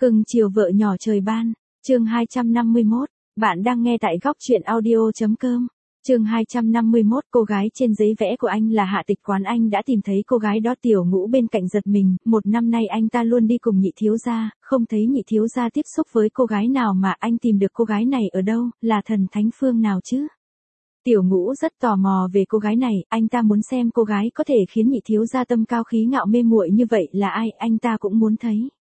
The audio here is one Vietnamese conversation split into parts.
Cưng chiều vợ nhỏ trời ban, chương 251, bạn đang nghe tại góc truyện audio.com. Chương 251, cô gái trên giấy vẽ của anh là Hạ Tịch Quán. Anh đã tìm thấy cô gái đó. Tiểu Ngũ bên cạnh giật mình, một năm nay anh ta luôn đi cùng Nhị thiếu gia, không thấy Nhị thiếu gia tiếp xúc với cô gái nào mà anh tìm được cô gái này ở đâu, là thần thánh phương nào chứ? Tiểu Ngũ rất tò mò về cô gái này, anh ta muốn xem cô gái có thể khiến Nhị thiếu gia tâm cao khí ngạo mê muội như vậy là ai, anh ta cũng muốn thấy.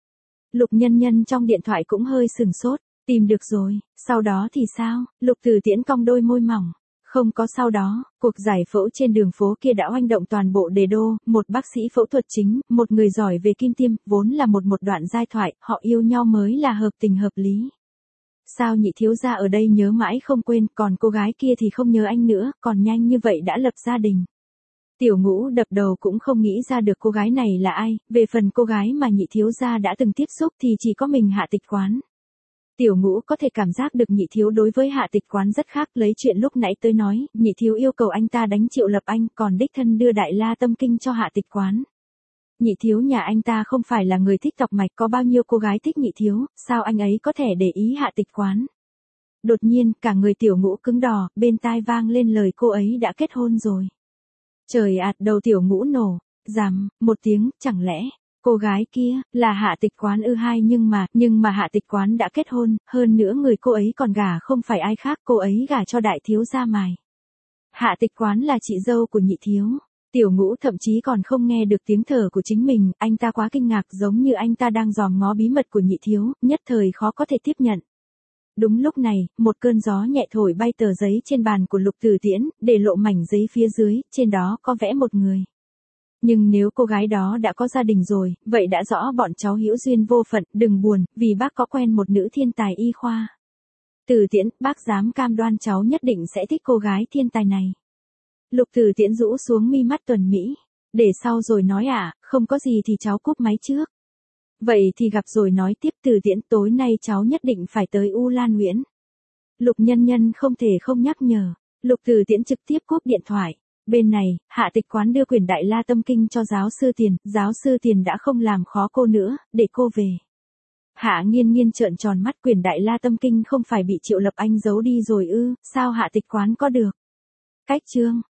Lục Nhân Nhân trong điện thoại cũng hơi sừng sốt, tìm được rồi, sau đó thì sao? Lục Từ Tiễn cong đôi môi mỏng. Không có sau đó, cuộc giải phẫu trên đường phố kia đã oanh động toàn bộ Đề Đô, một bác sĩ phẫu thuật chính, một người giỏi về kim tiêm, vốn là một đoạn giai thoại, họ yêu nhau mới là hợp tình hợp lý. Sao Nhị thiếu gia ở đây nhớ mãi không quên, còn cô gái kia thì không nhớ anh nữa, còn nhanh như vậy đã lập gia đình. Tiểu Ngũ đập đầu cũng không nghĩ ra được cô gái này là ai, về phần cô gái mà Nhị thiếu gia đã từng tiếp xúc thì chỉ có mình Hạ Tịch Quán. Tiểu Ngũ có thể cảm giác được Nhị thiếu đối với Hạ Tịch Quán rất khác, lấy chuyện lúc nãy tới nói, Nhị thiếu yêu cầu anh ta đánh Triệu Lập Anh, còn đích thân đưa Đại La Tâm Kinh cho Hạ Tịch Quán. Nhị thiếu nhà anh ta không phải là người thích tọc mạch, có bao nhiêu cô gái thích Nhị thiếu, sao anh ấy có thể để ý Hạ Tịch Quán. Đột nhiên, cả người Tiểu Ngũ cứng đò, bên tai vang lên lời cô ấy đã kết hôn rồi. Trời ạt, đầu Tiểu Ngũ nổ, rằm, một tiếng, chẳng lẽ, cô gái kia, là Hạ Tịch Quán ư? Hai nhưng mà Hạ Tịch Quán đã kết hôn, hơn nữa người cô ấy còn gả không phải ai khác, cô ấy gả cho đại thiếu gia Mài. Hạ Tịch Quán là chị dâu của Nhị thiếu. Tiểu Ngũ thậm chí còn không nghe được tiếng thở của chính mình, anh ta quá kinh ngạc, giống như anh ta đang dòm ngó bí mật của Nhị thiếu, nhất thời khó có thể tiếp nhận. Đúng lúc này, một cơn gió nhẹ thổi bay tờ giấy trên bàn của Lục Từ Tiễn, để lộ mảnh giấy phía dưới, trên đó có vẽ một người. Nhưng nếu cô gái đó đã có gia đình rồi, vậy đã rõ bọn cháu hữu duyên vô phận, đừng buồn, vì bác có quen một nữ thiên tài y khoa. Từ Tiễn, bác dám cam đoan cháu nhất định sẽ thích cô gái thiên tài này. Lục Từ Tiễn rũ xuống mi mắt tuần mỹ. Để sau rồi nói à, không có gì thì cháu cúp máy trước. Vậy thì gặp rồi nói tiếp. Từ Tiễn, tối nay cháu nhất định phải tới U Lan Nguyễn. Lục Nhân Nhân không thể không nhắc nhở. Lục Từ Tiễn trực tiếp cúp điện thoại. Bên này, Hạ Tịch Quán đưa quyển Đại La Tâm Kinh cho giáo sư Tiền, giáo sư Tiền đã không làm khó cô nữa, để cô về. Hạ Nghiên Nghiên trợn tròn mắt, quyển Đại La Tâm Kinh không phải bị Triệu Lập Anh giấu đi rồi ư, sao Hạ Tịch Quán có được? Cách chương.